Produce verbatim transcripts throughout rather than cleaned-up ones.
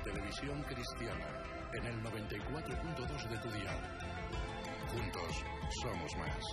Televisión Cristiana, en el noventa y cuatro punto dos de tu dial. Juntos somos más.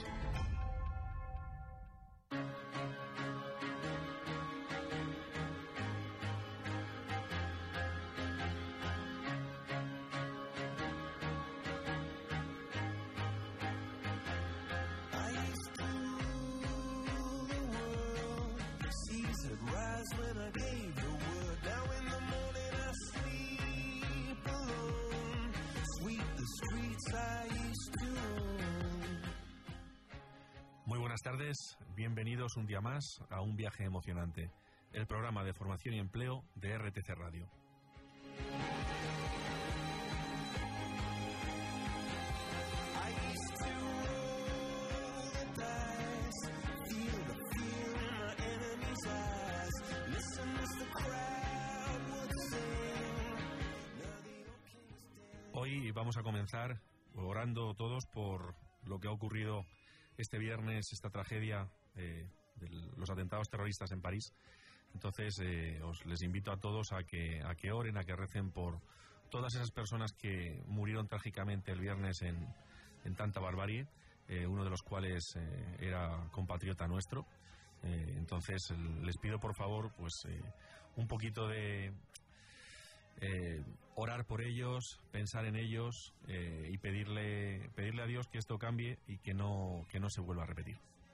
Muy buenas tardes, bienvenidos un día más a Un Viaje Emocionante, el programa de formación y empleo de R T C Radio. Hoy vamos a comenzar orando todos por lo que ha ocurrido este viernes, esta tragedia eh, de los atentados terroristas en París. Entonces eh, os les invito a todos a que, a que oren, a que recen por todas esas personas que murieron trágicamente el viernes en, en tanta barbarie, eh, uno de los cuales eh, era compatriota nuestro. Eh, entonces les pido por favor pues eh, un poquito de eh, orar por ellos, pensar en ellos eh, y pedirle pedirle a Dios que esto cambie y que no que no se vuelva a repetir.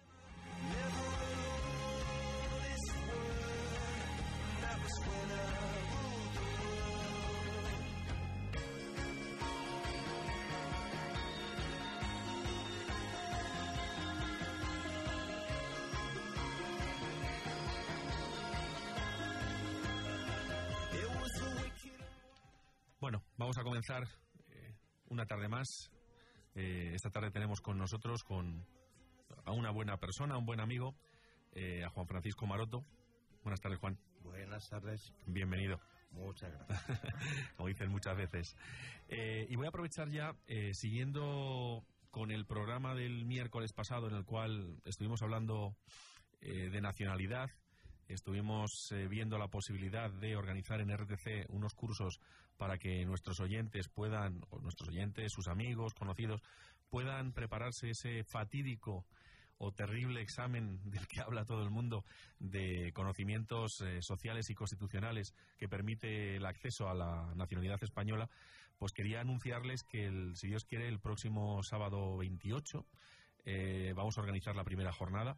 Bueno, vamos a comenzar eh, una tarde más. Eh, esta tarde tenemos con nosotros con a una buena persona, un buen amigo, eh, a Juan Francisco Maroto. Buenas tardes, Juan. Buenas tardes. Bienvenido. Muchas gracias. Como dicen muchas veces. Eh, y voy a aprovechar ya, eh, siguiendo con el programa del miércoles pasado, en el cual estuvimos hablando eh, de nacionalidad. Estuvimos eh, viendo la posibilidad de organizar en R T C unos cursos para que nuestros oyentes puedan, o nuestros oyentes, sus amigos, conocidos, puedan prepararse ese fatídico o terrible examen del que habla todo el mundo de conocimientos eh, sociales y constitucionales que permite el acceso a la nacionalidad española. Pues quería anunciarles que, el, si Dios quiere, el próximo sábado veintiocho eh, vamos a organizar la primera jornada.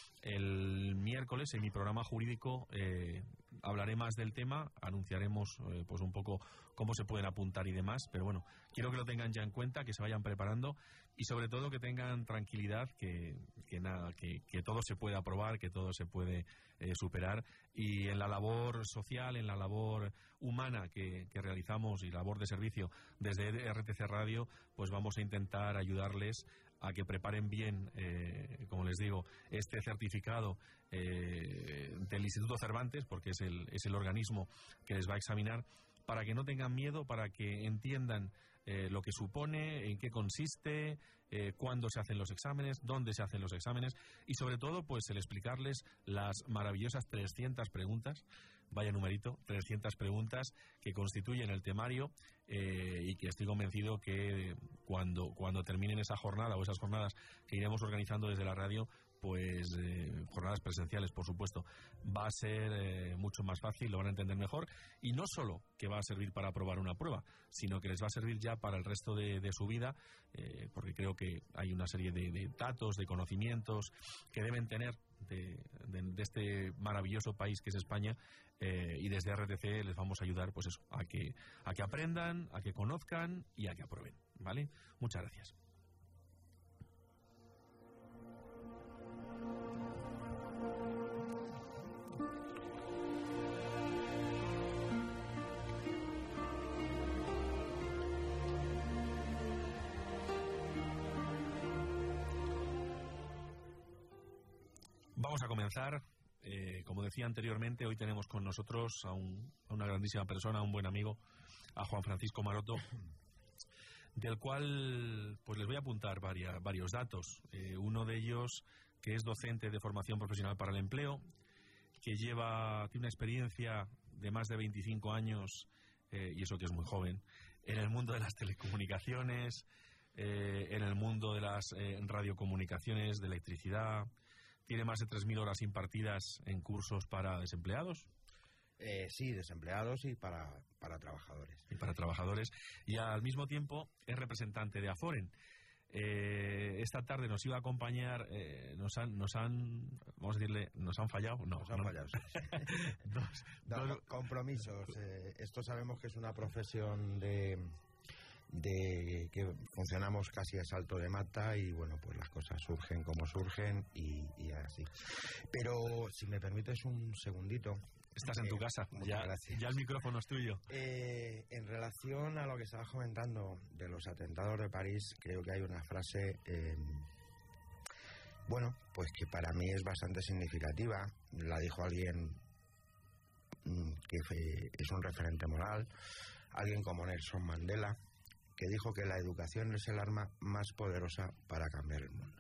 El miércoles en mi programa jurídico eh, hablaré más del tema, anunciaremos eh, pues un poco cómo se pueden apuntar y demás, pero bueno, quiero que lo tengan ya en cuenta, que se vayan preparando y sobre todo que tengan tranquilidad, que, que, nada, que, que todo se puede aprobar, que todo se puede eh, superar, y en la labor social, en la labor humana que, que realizamos y labor de servicio desde R T C Radio, pues vamos a intentar ayudarles a que preparen bien, eh, como les digo, este certificado eh, del Instituto Cervantes, porque es el, es el organismo que les va a examinar, para que no tengan miedo, para que entiendan eh, lo que supone, en qué consiste, eh, cuándo se hacen los exámenes, dónde se hacen los exámenes y sobre todo pues el explicarles las maravillosas trescientas preguntas, vaya numerito, trescientas preguntas que constituyen el temario eh, y que estoy convencido que cuando, cuando terminen esa jornada o esas jornadas que iremos organizando desde la radio, pues eh, jornadas presenciales, por supuesto, va a ser eh, mucho más fácil, lo van a entender mejor, y no solo que va a servir para aprobar una prueba, sino que les va a servir ya para el resto de, de su vida, eh, porque creo que hay una serie de, de datos, de conocimientos que deben tener de, de, de este maravilloso país que es España, eh, y desde R T C les vamos a ayudar pues eso, a que, a que aprendan, a que conozcan y a que aprueben, ¿vale? Muchas gracias. Vamos a comenzar. Eh, como decía anteriormente, hoy tenemos con nosotros a, un, a una grandísima persona, a un buen amigo, a Juan Francisco Maroto, del cual pues les voy a apuntar varias, varios datos. Eh, uno de ellos, que es docente de formación profesional para el empleo, que lleva, tiene una experiencia de más de veinticinco años eh, y eso que es muy joven, en el mundo de las telecomunicaciones, eh, en el mundo de las eh, radiocomunicaciones, de electricidad. Tiene más de tres mil horas impartidas en cursos para desempleados. Eh, sí, desempleados y para, para trabajadores. Y para trabajadores. Y al mismo tiempo es representante de Aforen. Eh, esta tarde nos iba a acompañar, eh, nos han, nos han, vamos a decirle, nos han fallado, no, Nos han no. fallado, sí. dos, No, dos- compromisos. Eh, esto sabemos que es una profesión de, de que funcionamos casi a salto de mata y bueno, pues las cosas surgen como surgen y, y así. Pero si me permites un segundito. Estás en tu eh, casa, muchas ya, gracias. ya el micrófono es tuyo. Eh, en relación a lo que estabas comentando de los atentados de París, creo que hay una frase, eh, bueno, pues que para mí es bastante significativa. La dijo alguien mm, que fue- es un referente moral, alguien como Nelson Mandela, que dijo que la educación es el arma más poderosa para cambiar el mundo.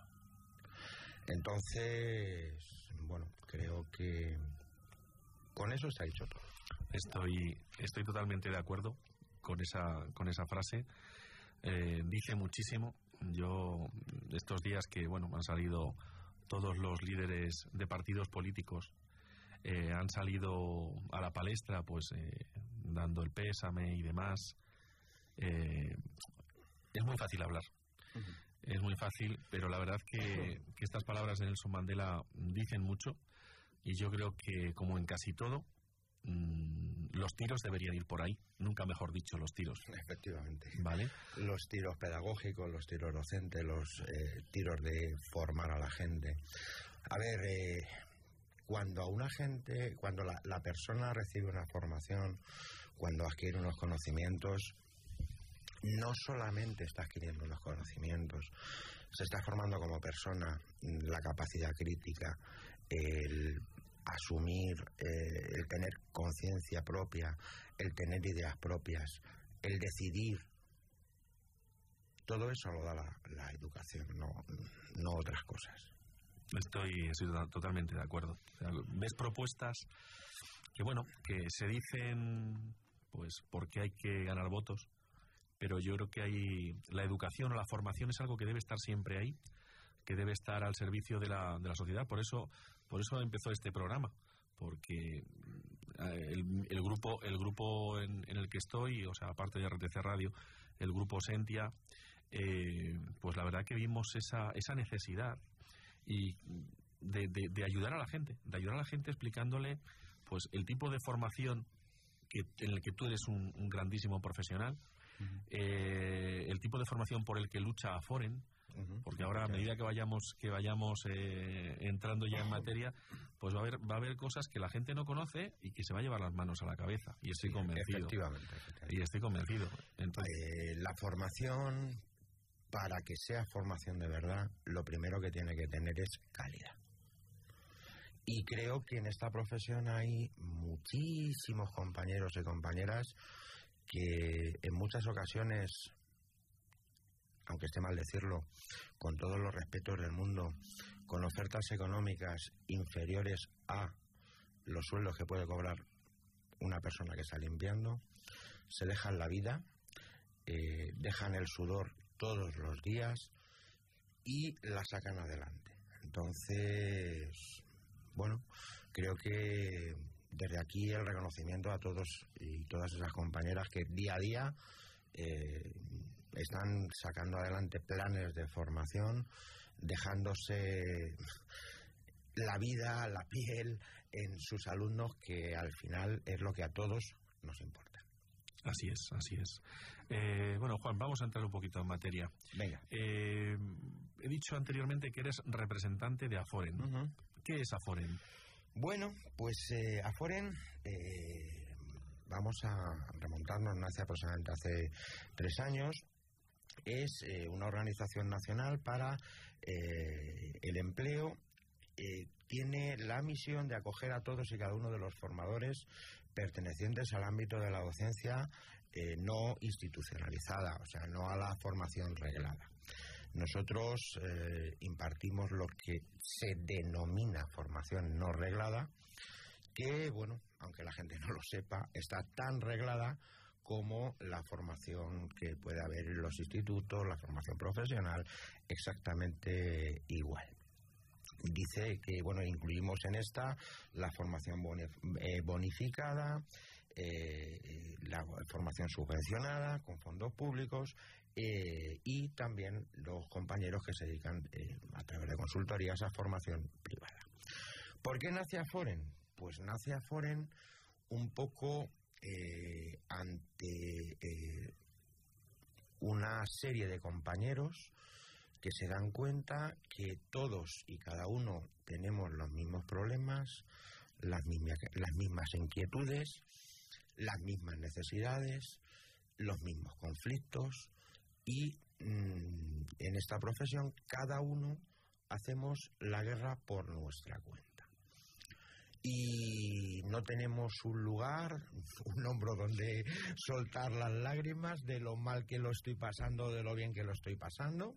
Entonces, bueno, creo que con eso se ha dicho todo. Estoy, estoy totalmente de acuerdo con esa, con esa frase. Eh, dice muchísimo. Yo, estos días que, bueno, han salido todos los líderes de partidos políticos, eh, han salido a la palestra, pues, eh, dando el pésame y demás. Eh, es muy fácil hablar. Es muy fácil, pero la verdad que, que estas palabras de Nelson Mandela dicen mucho. Y yo creo que, como en casi todo, mmm, los tiros deberían ir por ahí. Nunca mejor dicho, los tiros. Efectivamente. ¿Vale? Los tiros pedagógicos, los tiros docentes, los eh, tiros de formar a la gente. A ver, eh, cuando a una gente, cuando la, la persona recibe una formación, cuando adquiere unos conocimientos, no solamente está adquiriendo unos conocimientos, se está formando como persona, la capacidad crítica, el asumir, eh, el tener conciencia propia, el tener ideas propias, el decidir. Todo eso lo da la, la educación, no, no otras cosas. Estoy, estoy to- totalmente de acuerdo. O sea, ves propuestas que, bueno, que se dicen, pues, porque hay que ganar votos, pero yo creo que hay la educación o la formación es algo que debe estar siempre ahí, que debe estar al servicio de la, de la sociedad. Por eso, por eso empezó este programa, porque eh, el, el grupo, el grupo en, en el que estoy, o sea, aparte de R T C Radio, el grupo Sentia, eh, pues la verdad que vimos esa, esa necesidad y de, de, de ayudar a la gente, de ayudar a la gente explicándole, pues, el tipo de formación que, en el que tú eres un, un grandísimo profesional, uh-huh. eh, el tipo de formación por el que lucha Aforen. Uh-huh. Porque ahora, a medida que vayamos que vayamos eh, entrando ya en materia, pues va a haber va a haber cosas que la gente no conoce y que se va a llevar las manos a la cabeza. Y estoy sí, convencido. Efectivamente, efectivamente. Y estoy convencido. Entonces, eh, la formación, para que sea formación de verdad, lo primero que tiene que tener es calidad. Y creo que en esta profesión hay muchísimos compañeros y compañeras que en muchas ocasiones, aunque esté mal decirlo, con todos los respetos del mundo, con ofertas económicas inferiores a los sueldos que puede cobrar una persona que está limpiando, se dejan la vida, eh, dejan el sudor todos los días y la sacan adelante. Entonces, bueno, creo que desde aquí el reconocimiento a todos y todas esas compañeras que día a día eh, están sacando adelante planes de formación, dejándose la vida, la piel en sus alumnos, que al final es lo que a todos nos importa. Así es, así es. Eh, bueno, Juan, vamos a entrar un poquito en materia. Venga. Eh, he dicho anteriormente que eres representante de Aforen. Uh-huh. ¿Qué es Aforen? Bueno, pues eh, Aforen, eh, vamos a remontarnos, nace aproximadamente hace tres años. Es eh, una organización nacional para eh, el empleo. Eh, tiene la misión de acoger a todos y cada uno de los formadores pertenecientes al ámbito de la docencia eh, no institucionalizada, o sea, no a la formación reglada. Nosotros eh, impartimos lo que se denomina formación no reglada, que, bueno, aunque la gente no lo sepa, está tan reglada como la formación que puede haber en los institutos, la formación profesional, exactamente igual. Dice que, bueno, incluimos en esta la formación bonificada, eh, la formación subvencionada con fondos públicos, eh, y también los compañeros que se dedican eh, a través de consultorías a formación privada. ¿Por qué nace Aforen? Pues nace Aforen un poco eh, ante eh, una serie de compañeros que se dan cuenta que todos y cada uno tenemos los mismos problemas, las mismas, las mismas inquietudes, las mismas necesidades, los mismos conflictos, y mmm, en esta profesión cada uno hacemos la guerra por nuestra cuenta. Y no tenemos un lugar, un hombro donde soltar las lágrimas de lo mal que lo estoy pasando, de lo bien que lo estoy pasando.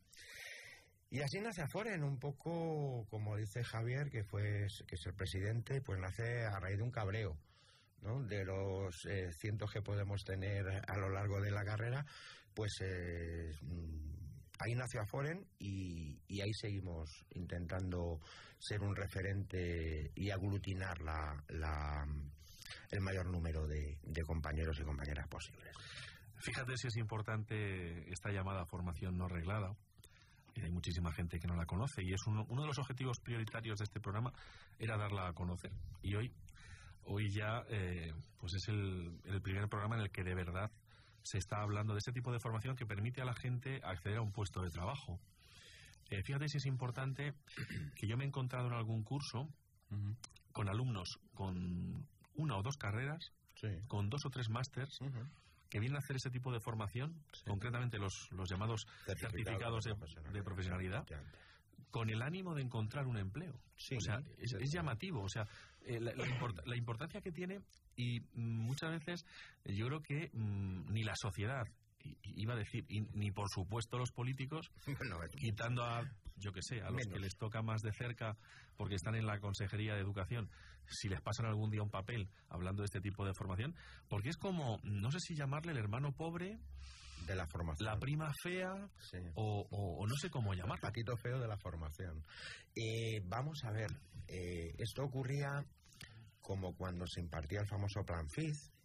Y así nace Aforen, un poco como dice Javier, que fue que es el presidente, pues nace a raíz de un cabreo, ¿no? De los eh, cientos que podemos tener a lo largo de la carrera, pues eh, ahí nació Aforen y, y ahí seguimos intentando ser un referente y aglutinar la, la, el mayor número de, de compañeros y compañeras posibles. Fíjate si es importante esta llamada formación no reglada. Hay muchísima gente que no la conoce y es uno, uno de los objetivos prioritarios de este programa era darla a conocer. Y hoy, hoy ya eh, pues es el, el primer programa en el que de verdad se está hablando de este tipo de formación que permite a la gente acceder a un puesto de trabajo. Eh, fíjate si es importante que yo me he encontrado en algún curso uh-huh. con alumnos con una o dos carreras, sí. con dos o tres másters, uh-huh. que vienen a hacer ese tipo de formación, sí. concretamente los, los llamados certificados, certificados de, de profesionalidad, de profesionalidad con el ánimo de encontrar un empleo. Sí, o sea, es, es llamativo, o sea, eh, la, la, import, la importancia que tiene, y muchas veces yo creo que mmm, ni la sociedad, iba a decir, y, ni por supuesto los políticos, no, quitando a, yo que sé, a los menos. que les toca más de cerca porque están en la Consejería de Educación, si les pasan algún día un papel hablando de este tipo de formación, porque es como, no sé si llamarle el hermano pobre de la formación, la prima fea, sí. o, o, o no sé cómo llamarlo. El patito feo de la formación. Eh, vamos a ver, eh, esto ocurría como cuando se impartía el famoso Plan F I Z.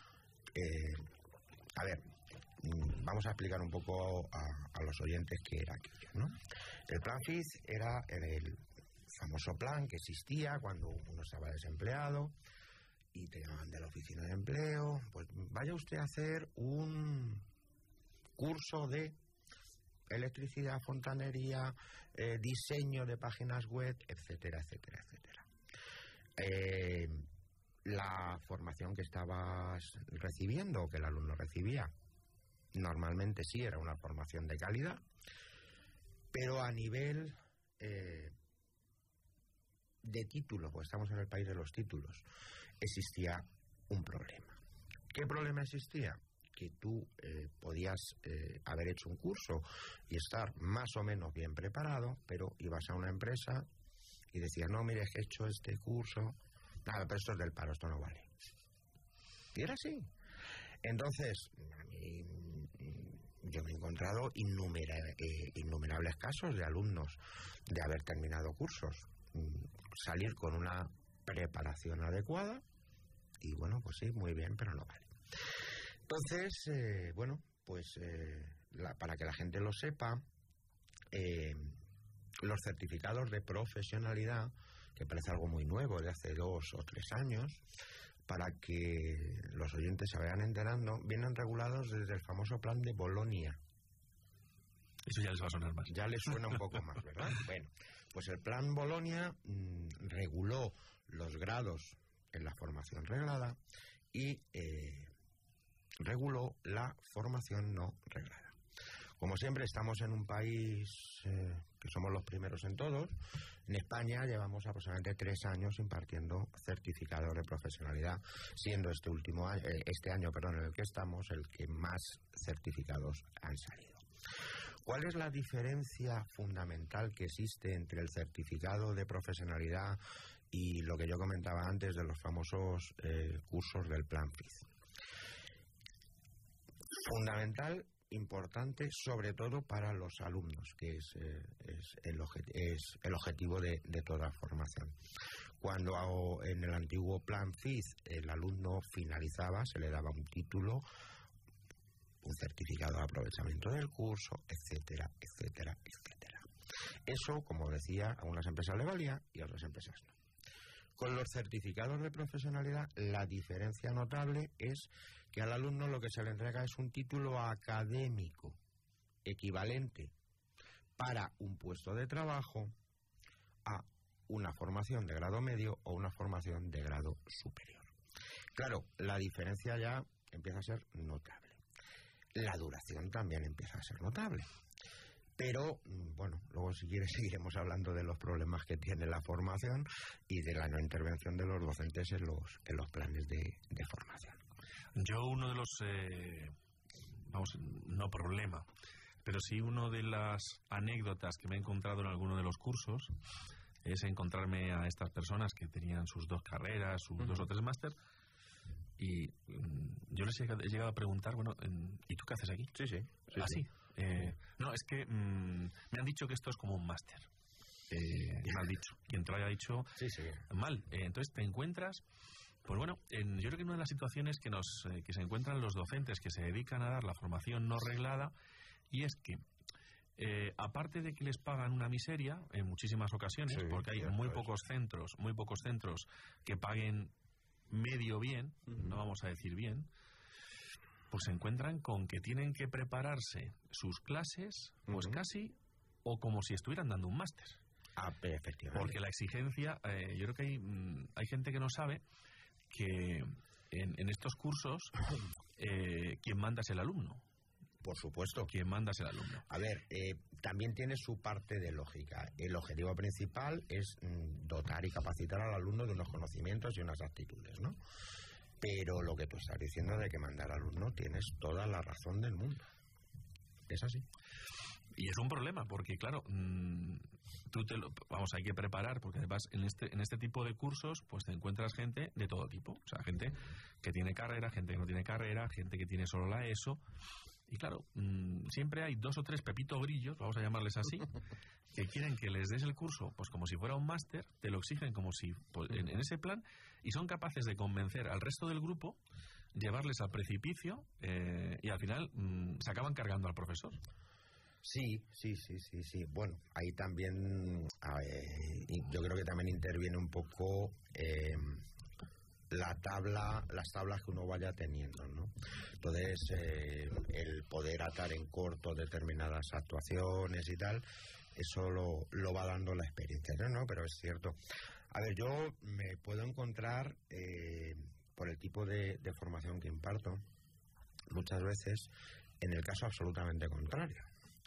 Eh, a ver, vamos a explicar un poco a, a los oyentes qué era aquello, ¿no? El Plan F I Z era el famoso plan que existía cuando uno estaba desempleado y te llamaban de la oficina de empleo, pues vaya usted a hacer un curso de electricidad, fontanería, eh, diseño de páginas web, etcétera, etcétera, etcétera. Eh, la formación que estabas recibiendo, que el alumno recibía, normalmente sí era una formación de calidad, pero a nivel eh, de título, pues estamos en el país de los títulos, existía un problema. ¿Qué problema existía? Que tú eh, podías eh, haber hecho un curso y estar más o menos bien preparado, pero ibas a una empresa y decías, no, mire, he hecho este curso, nada, pero esto es del paro, esto no vale. Y era así. Entonces, a mí, yo me he encontrado innumera, eh, innumerables casos de alumnos de haber terminado cursos, salir con una preparación adecuada y bueno, pues sí, muy bien, pero no vale. Entonces, eh, bueno, pues eh, la, para que la gente lo sepa, eh, los certificados de profesionalidad, que parece algo muy nuevo, de hace dos o tres años, para que los oyentes se vayan enterando, vienen regulados desde el famoso plan de Bolonia. Eso ya les va a sonar más. Ya les suena un poco más, ¿verdad? Bueno, pues el plan Bolonia mmm, reguló los grados en la formación reglada y eh, reguló la formación no reglada. Como siempre, estamos en un país eh, que somos los primeros en todos. En España llevamos aproximadamente tres años impartiendo certificados de profesionalidad, siendo este último año, eh, este año, perdón, en el que estamos, el que más certificados han salido. ¿Cuál es la diferencia fundamental que existe entre el certificado de profesionalidad y lo que yo comentaba antes de los famosos eh, cursos del Plan F I Z? fundamental, importante, sobre todo para los alumnos, que es, eh, es, el, objet- es el objetivo de, de toda formación. Cuando hago, en el antiguo plan C I Z el alumno finalizaba, se le daba un título, un certificado de aprovechamiento del curso, etcétera, etcétera, etcétera. Eso, como decía, a unas empresas le valía y a otras empresas no. Con los certificados de profesionalidad, la diferencia notable es que al alumno lo que se le entrega es un título académico equivalente para un puesto de trabajo a una formación de grado medio o una formación de grado superior. Claro, la diferencia ya empieza a ser notable. La duración también empieza a ser notable. Pero, bueno, luego si quieres seguiremos hablando de los problemas que tiene la formación y de la no intervención de los docentes en los, en los planes de, de formación. Yo uno de los, eh, vamos, no problema, pero sí una de las anécdotas que me he encontrado en alguno de los cursos es encontrarme a estas personas que tenían sus dos carreras, sus uh-huh. dos o tres máster, y mm, yo les he llegado a preguntar, bueno, ¿y tú qué haces aquí? Sí, sí. sí ¿Ah, sí? sí. Eh, no, es que mmm, me han dicho que esto es como un máster. Eh, mal dicho. Quien te lo haya dicho, sí, sí. mal. Eh, entonces te encuentras, pues bueno, en, yo creo que una de las situaciones que, nos, eh, que se encuentran los docentes que se dedican a dar la formación no reglada, y es que, eh, aparte de que les pagan una miseria en muchísimas ocasiones, sí, porque hay muy pocos centros, muy pocos centros que paguen medio bien, uh-huh. no vamos a decir bien, pues se encuentran con que tienen que prepararse sus clases, pues uh-huh. casi, o como si estuvieran dando un máster. Ah, efectivamente. Porque la exigencia, eh, yo creo que hay, mm, hay gente que no sabe que en, en estos cursos eh, quien manda es el alumno. Por supuesto. Quien manda es el alumno. A ver, eh, también tiene su parte de lógica. El objetivo principal es mm, dotar y capacitar al alumno de unos conocimientos y unas actitudes, ¿no? Pero lo que tú estás diciendo de que mandar al alumno, tienes toda la razón del mundo. Es así. Y es un problema, porque claro, mmm, tú te lo, vamos, hay que preparar, porque además en este, en este tipo de cursos, pues te encuentras gente de todo tipo. O sea, gente que tiene carrera, gente que no tiene carrera, gente que tiene solo la ESO. Y claro, mmm, siempre hay dos o tres Pepito Grillos, vamos a llamarles así, que quieren que les des el curso, pues como si fuera un máster, te lo exigen como si, pues, en, en ese plan, y son capaces de convencer al resto del grupo, llevarles al precipicio, eh, y al final mmm, se acaban cargando al profesor. Sí, sí, sí, sí, sí. Bueno, ahí también, eh, yo creo que también interviene un poco eh, la tabla, las tablas que uno vaya teniendo, ¿no? Entonces, eh, el poder atar en corto determinadas actuaciones y tal, eso lo, lo va dando la experiencia, ¿no? ¿no? Pero es cierto. A ver, yo me puedo encontrar, eh, por el tipo de, de formación que imparto, muchas veces en el caso absolutamente contrario.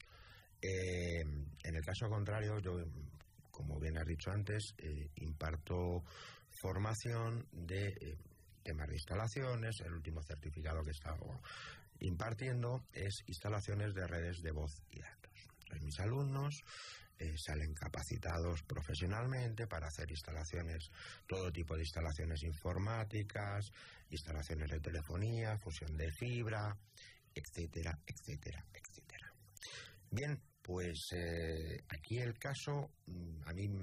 Eh, en el caso contrario, yo, como bien has dicho antes, eh, imparto formación de eh, temas de instalaciones. El último certificado que he estado impartiendo es instalaciones de redes de voz y datos. Entonces, mis alumnos eh, salen capacitados profesionalmente para hacer instalaciones, todo tipo de instalaciones informáticas, instalaciones de telefonía, fusión de fibra, etcétera, etcétera, etcétera. Bien, pues eh, aquí el caso, a mí,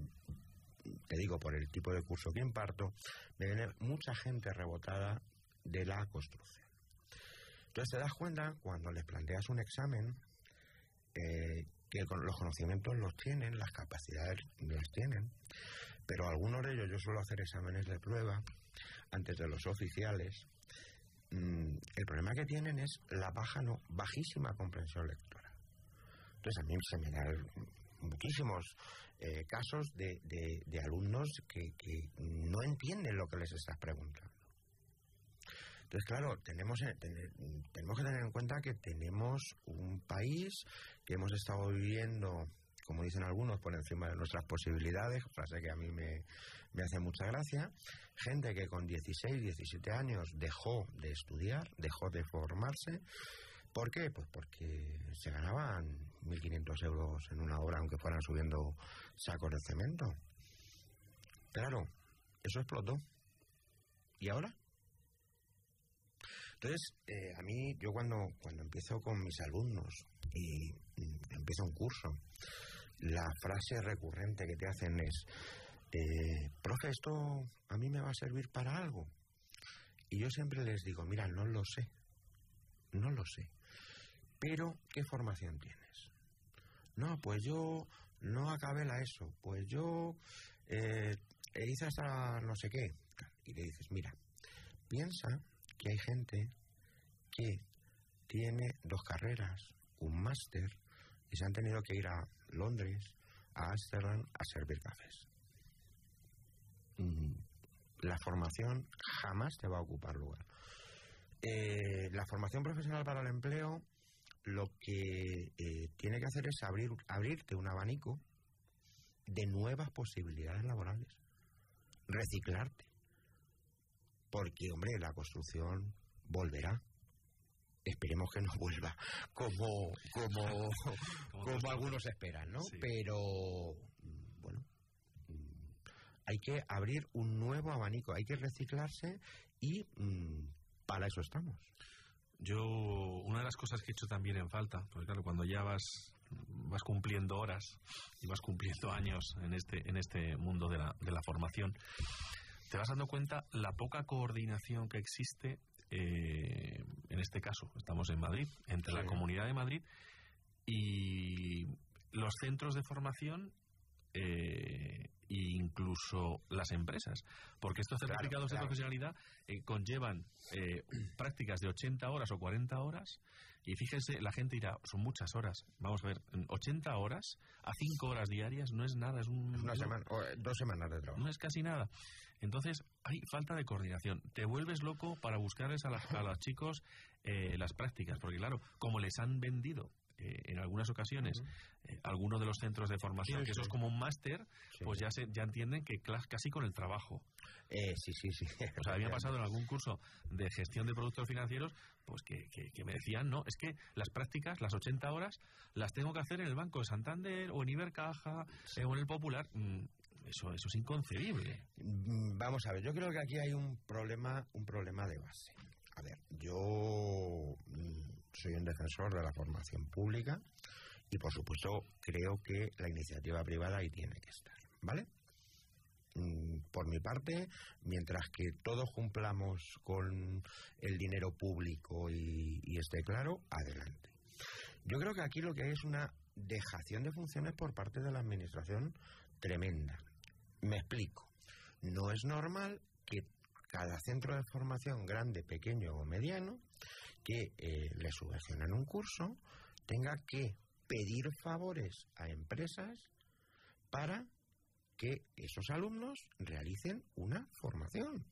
te digo, por el tipo de curso que imparto, me viene mucha gente rebotada de la construcción. Entonces te das cuenta, cuando les planteas un examen, eh, que los conocimientos los tienen, las capacidades las tienen, pero algunos de ellos, yo suelo hacer exámenes de prueba antes de los oficiales. Mm, el problema que tienen es la baja, no, bajísima comprensión lectora. Entonces a mí se me dan muchísimos eh, casos de, de, de alumnos que, que no entienden lo que les estás preguntando. Entonces, claro, tenemos, tener, tenemos que tener en cuenta que tenemos un país que hemos estado viviendo, como dicen algunos, por encima de nuestras posibilidades, frase que a mí me, me hace mucha gracia. Gente que con dieciséis, diecisiete años dejó de estudiar, dejó de formarse. ¿Por qué? Pues porque se ganaban mil quinientos euros en una hora, aunque fueran subiendo sacos de cemento. Claro, eso explotó. ¿Y ahora? Entonces, eh, a mí, yo cuando, cuando empiezo con mis alumnos y mm, empiezo un curso, la frase recurrente que te hacen es, eh, profe, ¿esto a mí me va a servir para algo? Y yo siempre les digo, mira, no lo sé, no lo sé, pero ¿qué formación tienes? No, pues yo no acabé la ESO, pues yo eh, hice hasta no sé qué. Y le dices, mira, piensa que hay gente que tiene dos carreras, un máster, y se han tenido que ir a Londres, a Ámsterdam, a servir cafés. Mm, la formación jamás te va a ocupar lugar. Eh, la formación profesional para el empleo lo que eh, tiene que hacer es abrir, abrirte un abanico de nuevas posibilidades laborales, reciclarte. Porque, hombre, la construcción volverá. Esperemos que no vuelva como como, como algunos esperan, ¿no? Sí. Pero, bueno, hay que abrir un nuevo abanico, hay que reciclarse y mmm, para eso estamos. Yo, una de las cosas que he hecho también en falta, porque claro, cuando ya vas vas cumpliendo horas y vas cumpliendo años en este en este mundo de la, de la formación, te vas dando cuenta la poca coordinación que existe, eh, en este caso, estamos en Madrid, entre sí. la Comunidad de Madrid y los centros de formación eh, e incluso las empresas, porque estos certificados claro, claro. de profesionalidad eh, conllevan eh, prácticas de ochenta horas o cuarenta horas. Y fíjense, la gente dirá, son muchas horas. Vamos a ver, ochenta horas a cinco horas diarias no es nada, es un... Es una semana, o dos semanas de trabajo. No es casi nada. Entonces, hay falta de coordinación. Te vuelves loco para buscarles a, la, a los chicos eh, las prácticas, porque claro, como les han vendido eh, en algunas ocasiones uh-huh. eh, algunos de los centros de formación, sí, que sí. eso es como un máster, sí. pues ya se, ya entienden que clas, casi con el trabajo. Eh, sí, sí, sí. O sea, había pasado en algún curso de gestión de productos financieros, pues que, que, que me decían, no, es que las prácticas, las ochenta horas, las tengo que hacer en el Banco de Santander o en Ibercaja sí. eh, o en el Popular. Mm, eso, eso es inconcebible. Vamos a ver, yo creo que aquí hay un problema, un problema de base. A ver, yo mm, soy un defensor de la formación pública y, por supuesto, creo que la iniciativa privada ahí tiene que estar, ¿vale? Por mi parte, mientras que todos cumplamos con el dinero público y, y esté claro, adelante. Yo creo que aquí lo que hay es una dejación de funciones por parte de la administración tremenda. Me explico. No es normal que cada centro de formación, grande, pequeño o mediano, que eh, le subvencionan un curso, tenga que pedir favores a empresas para que esos alumnos realicen una formación.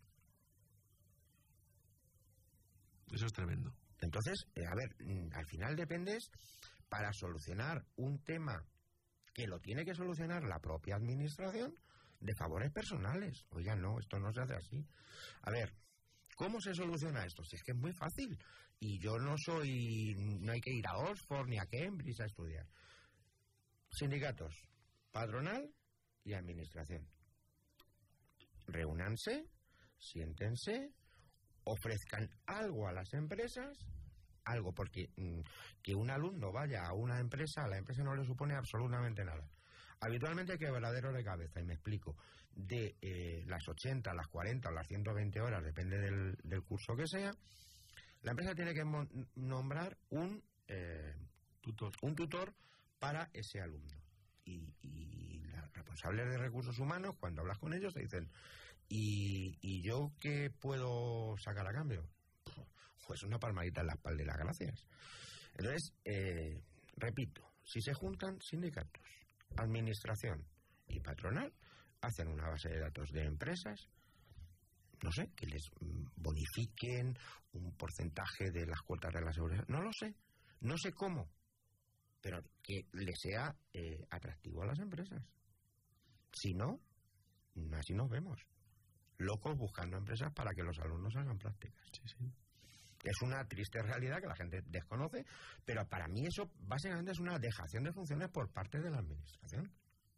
Eso es tremendo. Entonces, eh, a ver, al final dependes para solucionar un tema que lo tiene que solucionar la propia administración de favores personales. Oiga, no, esto no se hace así. A ver, ¿cómo se soluciona esto? Si es que es muy fácil. Y yo no soy, no hay que ir a Oxford ni a Cambridge a estudiar. Sindicatos, patronal y administración. Reúnanse, siéntense, ofrezcan algo a las empresas, algo, porque mmm, que un alumno vaya a una empresa, a la empresa no le supone absolutamente nada. Habitualmente quebradero de cabeza, y me explico, de eh, las ochenta, las cuarenta o las ciento veinte horas, depende del, del curso que sea, la empresa tiene que mon- nombrar un, eh, tutor. un tutor para ese alumno. Y, y los responsables de recursos humanos, cuando hablas con ellos, te dicen, ¿y, y yo qué puedo sacar a cambio? Pues una palmadita en la espalda y las gracias. Entonces, eh, repito, si se juntan sindicatos, administración y patronal, hacen una base de datos de empresas, no sé, que les bonifiquen un porcentaje de las cuotas de la seguridad, no lo sé, no sé cómo, pero que le sea eh, atractivo a las empresas. Si no, así nos vemos, locos buscando empresas para que los alumnos hagan prácticas. Sí, sí. Es una triste realidad que la gente desconoce, pero para mí eso básicamente es una dejación de funciones por parte de la administración.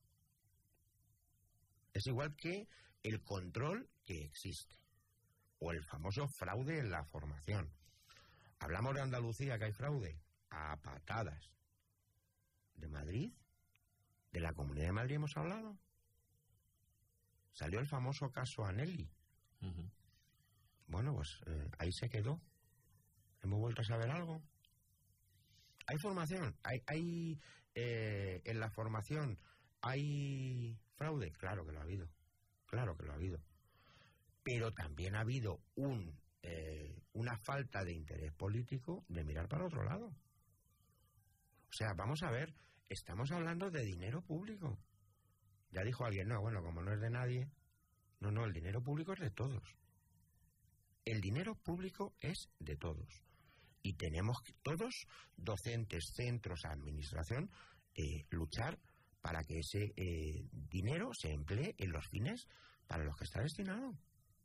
Es igual que el control que existe, o el famoso fraude en la formación. Hablamos de Andalucía, que hay fraude, a patadas. ¿De Madrid? ¿De la Comunidad de Madrid hemos hablado? Salió el famoso caso Anelli. Uh-huh. Bueno, pues eh, ahí se quedó. ¿Hemos vuelto a saber algo? ¿Hay formación? ¿Hay, hay eh, en la formación hay fraude? Claro que lo ha habido. Claro que lo ha habido. Pero también ha habido un, eh, una falta de interés político de mirar para otro lado. O sea, vamos a ver, estamos hablando de dinero público. Ya dijo alguien, no, bueno, como no es de nadie. No, no, el dinero público es de todos. El dinero público es de todos. Y tenemos que, todos, docentes, centros, administración, eh, luchar para que ese eh, dinero se emplee en los fines para los que está destinado.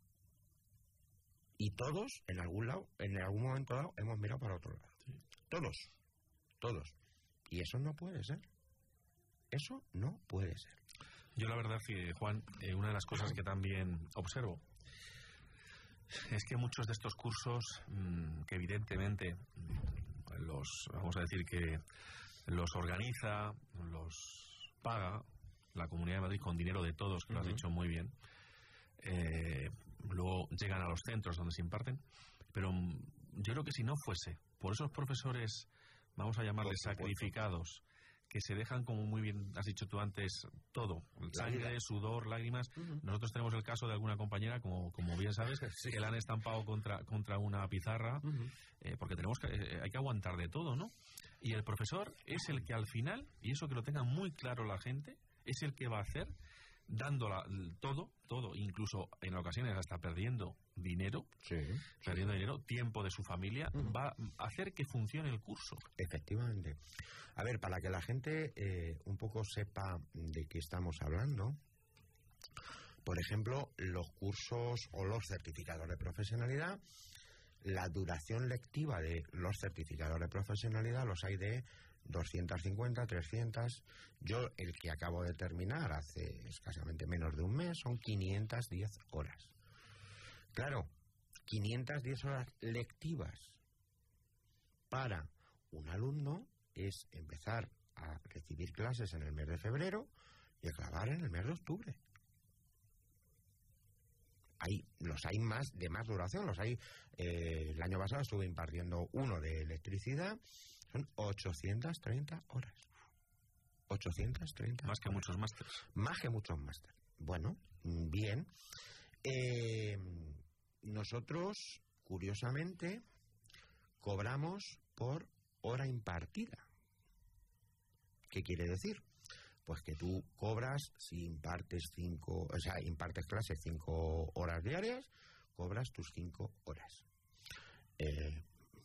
Y todos, en algún lado, en algún momento dado, hemos mirado para otro lado. Sí. Todos, todos. Y eso no puede ser. Eso no puede ser. Yo la verdad que, Juan, eh, una de las cosas que también observo es que muchos de estos cursos, mmm, que evidentemente mmm, los, vamos a decir que los organiza, los paga la Comunidad de Madrid con dinero de todos, que uh-huh. lo has dicho muy bien, eh, luego llegan a los centros donde se imparten, pero mmm, yo creo que si no fuese por esos profesores, vamos a llamarles sacrificados, que se dejan, como muy bien has dicho tú antes, todo, sangre, sudor, lágrimas. Uh-huh. Nosotros tenemos el caso de alguna compañera, como como bien sabes, sí. que la han estampado contra contra una pizarra, uh-huh. eh, porque tenemos que eh, hay que aguantar de todo, ¿no? Y el profesor es el que al final, y eso que lo tenga muy claro la gente, es el que va a hacer, dándola todo, todo, incluso en ocasiones hasta perdiendo dinero, sí, perdiendo sí. dinero, tiempo de su familia, uh-huh. va a hacer que funcione el curso. Efectivamente. A ver, para que la gente eh, un poco sepa de qué estamos hablando, por ejemplo, los cursos o los certificados de profesionalidad, la duración lectiva de los certificados de profesionalidad los hay de doscientas cincuenta, trescientas. Yo, el que acabo de terminar hace escasamente menos de un mes, son quinientas diez horas. Claro, quinientas diez horas lectivas para un alumno es empezar a recibir clases en el mes de febrero y acabar en el mes de octubre. Hay, los hay más de más duración, los hay. Eh, el año pasado estuve impartiendo uno de electricidad. Son ochocientas treinta horas. ochocientas treinta Más que horas. muchos másteres. Más que muchos másteres. Bueno, bien. Eh, nosotros, curiosamente, cobramos por hora impartida. ¿Qué quiere decir? Pues que tú cobras, si impartes cinco, o sea, impartes clases cinco horas diarias, cobras tus cinco horas. Eh,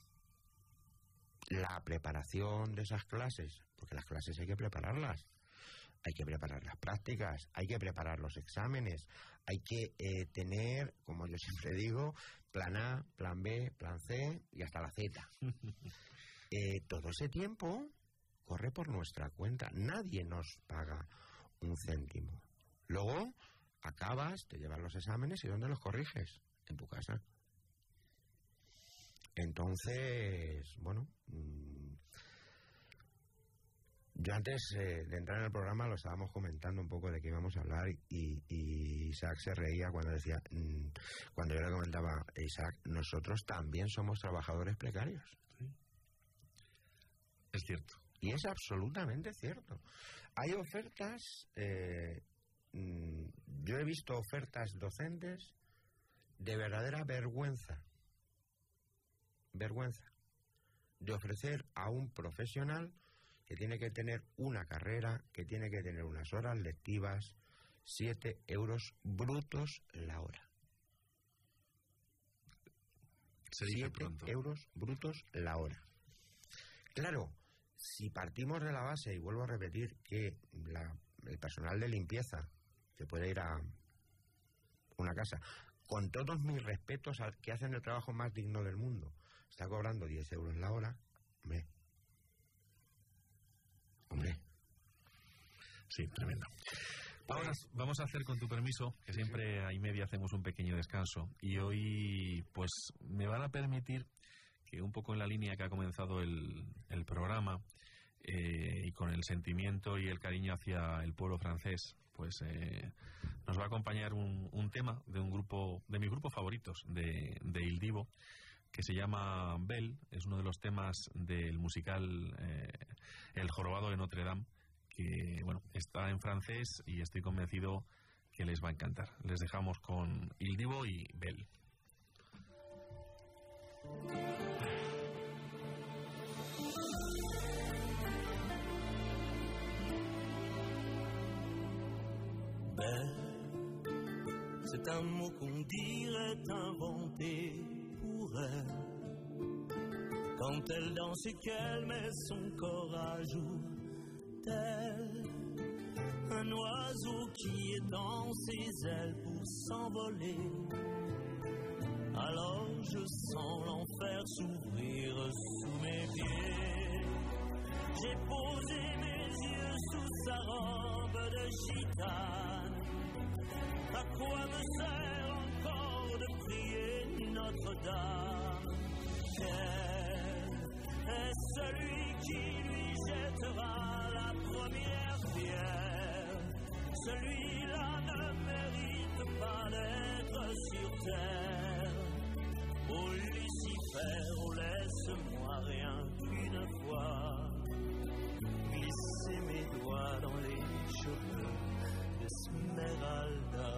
La preparación de esas clases, porque las clases hay que prepararlas, hay que preparar las prácticas, hay que preparar los exámenes, hay que eh, tener, como yo siempre digo, plan A, plan B, plan C y hasta la Z. eh, todo ese tiempo corre por nuestra cuenta, nadie nos paga un céntimo. Luego acabas, te llevas los exámenes y ¿dónde los corriges? En tu casa. Entonces, bueno, mmm, yo antes eh, de entrar en el programa lo estábamos comentando un poco de qué íbamos a hablar y, y Isaac se reía cuando decía, mmm, cuando yo le comentaba, Isaac, nosotros también somos trabajadores precarios. Sí. Es cierto. Y es absolutamente cierto. Hay ofertas, eh, mmm, yo he visto ofertas docentes de verdadera vergüenza. Vergüenza de ofrecer a un profesional que tiene que tener una carrera, que tiene que tener unas horas lectivas, siete euros brutos la hora. siete euros brutos la hora. Claro, si partimos de la base, y vuelvo a repetir, que la, el personal de limpieza, que puede ir a una casa, con todos mis respetos al que hacen el trabajo más digno del mundo, está cobrando diez euros la hora, hombre. Hombre. Sí, tremendo. Ahora vamos a hacer, con tu permiso, que siempre a y media hacemos un pequeño descanso, y hoy pues me van a permitir que un poco en la línea que ha comenzado el, el programa, eh, y con el sentimiento y el cariño hacia el pueblo francés, pues eh, nos va a acompañar un, un tema de un grupo, de mis grupos favoritos, de, de Il Divo, que se llama Belle. Es uno de los temas del musical eh, El Jorobado de Notre Dame, que bueno, está en francés y estoy convencido que les va a encantar. Les dejamos con Il Divo y Belle. Belle, c'est un mot qu'on dirait inventé pour elle. Quand elle danse et qu'elle met son corps à jour, tel un oiseau qui étend ses ailes pour s'envoler. Alors je sens l'enfer s'ouvrir sous mes pieds. J'ai posé mes yeux sous sa robe de gitane. À quoi me sert encore de prier Notre-Dame? Quel est celui qui lui jettera la première pierre? Celui-là ne mérite pas d'être sur terre. Oh Lucifer, oh laisse-moi rien qu'une fois glisser mes doigts dans les cheveux d'Esmeralda.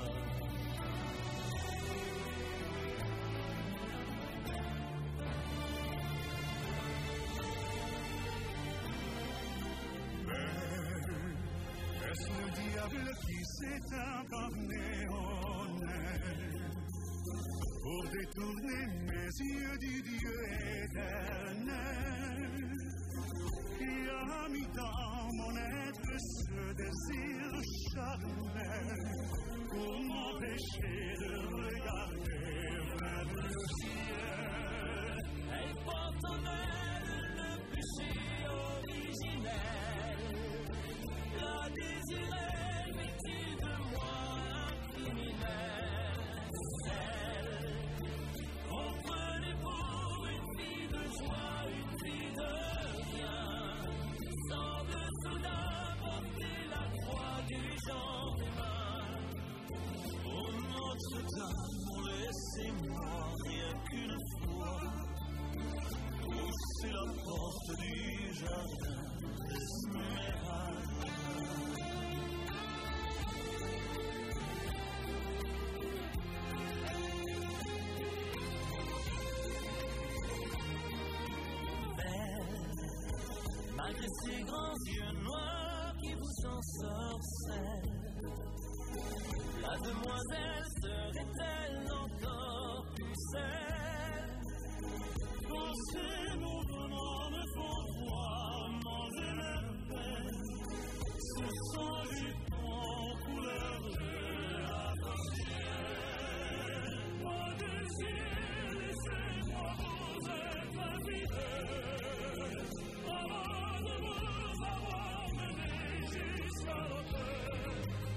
Est-ce le diable qui s'est incarné en elle pour détourner mes yeux du Dieu éternel, qui a mis dans mon être ce désir charnel pour m'empêcher de regarder vers le ciel? Elle porte en elle le péché originel, la désirait, fait-il de moi un criminel? Celle qu'on prenait pour une fille de joie, une fille de bien, semble soudain porter la croix du genre humain. Oh Notre-Dame, laissez-moi rien qu'une fois pousser la porte du jardin d'Esmeralda. Malgré ces grands yeux noirs qui vous ensorcellent, la demoiselle serait-elle encore plus seule? Quand ces mouvements me font voir manger leur peine, sous son jupon couleur de arc-en-ciel. Moi désir, laissez-moi vous être fidèle, avant de vous avoir mené jusqu'à l'autel.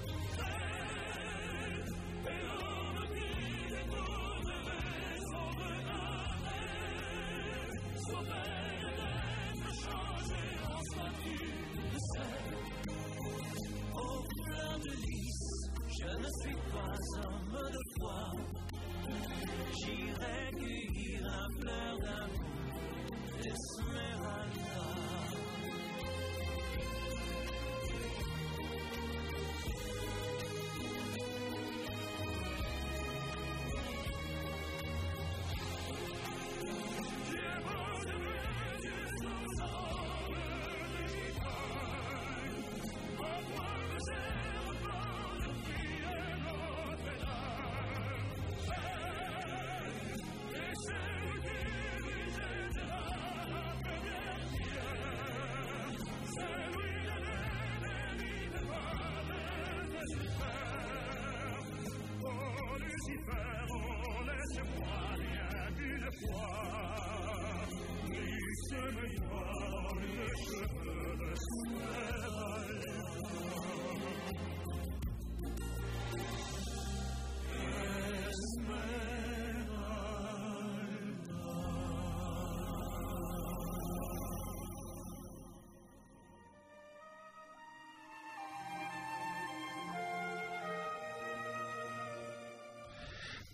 Et l'homme qui détournerait son venin est sauvait d'être changé en statue de sel. Ô fleur de lys, je ne suis pas homme de foi, j'irai cueillir la fleur d'amour d'Esmeralda.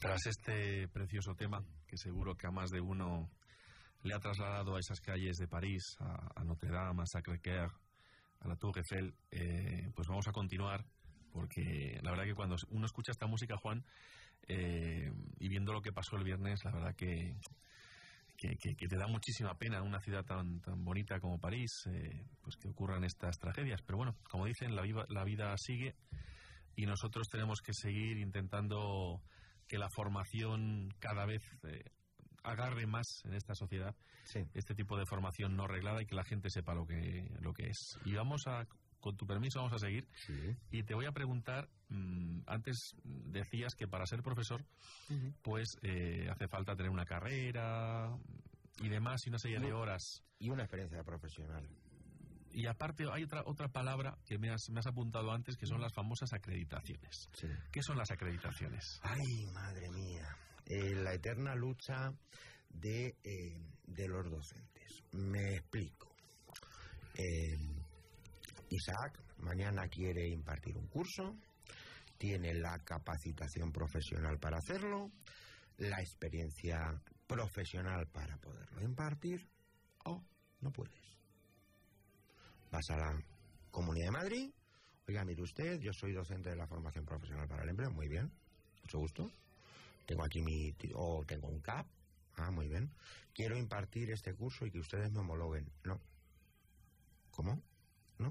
Tras este precioso tema, que seguro que a más de uno le ha trasladado a esas calles de París, a, a Notre Dame, a Sacré-Cœur, a la Tour Eiffel, eh, pues vamos a continuar, porque la verdad que cuando uno escucha esta música, Juan, eh, y viendo lo que pasó el viernes, la verdad que, que, que, que te da muchísima pena en una ciudad tan, tan bonita como París, eh, pues que ocurran estas tragedias. Pero bueno, como dicen, la, viva, la vida sigue y nosotros tenemos que seguir intentando que la formación cada vez eh, agarre más en esta sociedad, sí, este tipo de formación no reglada, y que la gente sepa lo que, lo que es. Y vamos a... Con tu permiso vamos a seguir, sí, y te voy a preguntar, mmm, antes decías que para ser profesor, uh-huh, pues eh, hace falta tener una carrera y demás, y una serie de horas. Y una experiencia profesional. Y aparte hay otra otra palabra que me has, me has apuntado antes, que son las famosas acreditaciones. Sí. ¿Qué son las acreditaciones? Ay, madre mía, eh, la eterna lucha de, eh, de los docentes. Me explico. Eh... Isaac mañana quiere impartir un curso, tiene la capacitación profesional para hacerlo, la experiencia profesional para poderlo impartir, o no puedes. Vas a la Comunidad de Madrid, oiga, mire usted, yo soy docente de la formación profesional para el empleo, muy bien, mucho gusto, tengo aquí mi, o tengo un C A P, ah, muy bien, quiero impartir este curso y que ustedes me homologuen, no. ¿Cómo? ¿No?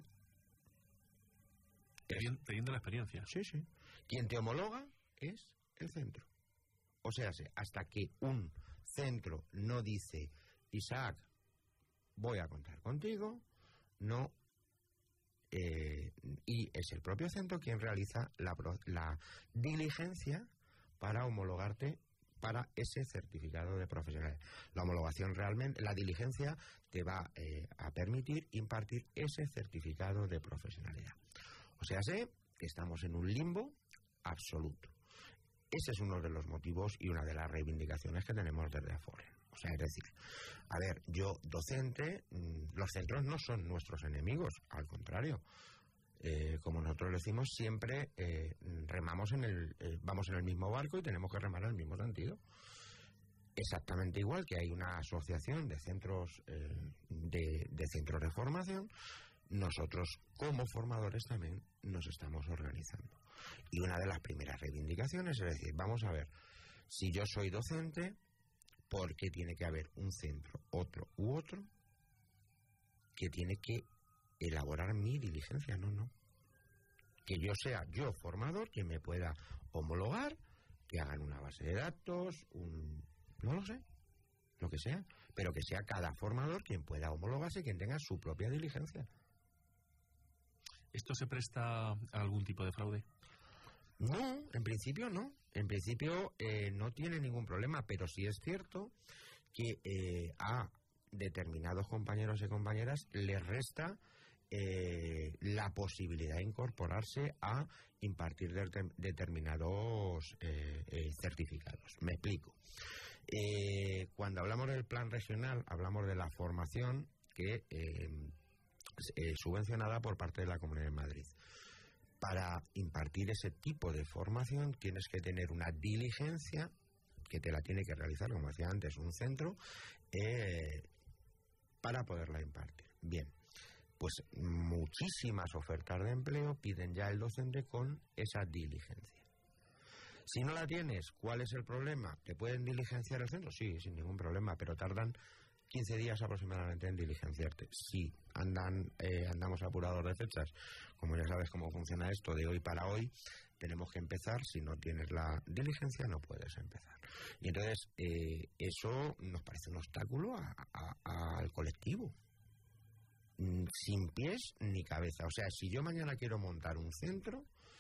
Teniendo la experiencia. Sí, sí. Quien te homologa es el centro. O sea, hasta que un centro no dice, Isaac, voy a contar contigo, no, eh, y es el propio centro quien realiza la, la diligencia para homologarte para ese certificado de profesionalidad. La homologación realmente, la diligencia te va eh, a permitir impartir ese certificado de profesionalidad. O sea, sé que estamos en un limbo absoluto. Ese es uno de los motivos y una de las reivindicaciones que tenemos desde Aforren. O sea, es decir, a ver, yo docente, los centros no son nuestros enemigos, al contrario. Eh, como nosotros decimos, siempre eh, remamos en el, eh, vamos en el mismo barco y tenemos que remar en el mismo sentido. Exactamente igual que hay una asociación de centros eh, de, de centros de formación, nosotros como formadores también nos estamos organizando. Y una de las primeras reivindicaciones es decir, vamos a ver, si yo soy docente, ¿por qué tiene que haber un centro, otro u otro, que tiene que elaborar mi diligencia? No, no. Que yo sea yo formador, que me pueda homologar, que hagan una base de datos, un... no lo sé, lo que sea, pero que sea cada formador quien pueda homologarse, quien tenga su propia diligencia. ¿Esto se presta a algún tipo de fraude? No, en principio no. En principio eh, no tiene ningún problema, pero sí es cierto que eh, a determinados compañeros y compañeras les resta eh, la posibilidad de incorporarse a impartir de, determinados eh, eh, certificados. Me explico. Eh, cuando hablamos del plan regional, hablamos de la formación que... Eh, Eh, subvencionada por parte de la Comunidad de Madrid. Para impartir ese tipo de formación tienes que tener una diligencia que te la tiene que realizar, como decía antes, un centro eh, para poderla impartir. Bien, pues muchísimas ofertas de empleo piden ya el docente con esa diligencia. Si no la tienes, ¿cuál es el problema? ¿Te pueden diligenciar el centro? Sí, sin ningún problema, pero tardan quince días aproximadamente en diligenciarte. Si andan, eh, andamos apurados de fechas, como ya sabes cómo funciona esto, de hoy para hoy, tenemos que empezar. Si no tienes la diligencia, no puedes empezar. Y entonces, eh, eso nos parece un obstáculo a, a, a, al colectivo. Sin pies ni cabeza. O sea, si yo mañana quiero montar un centro,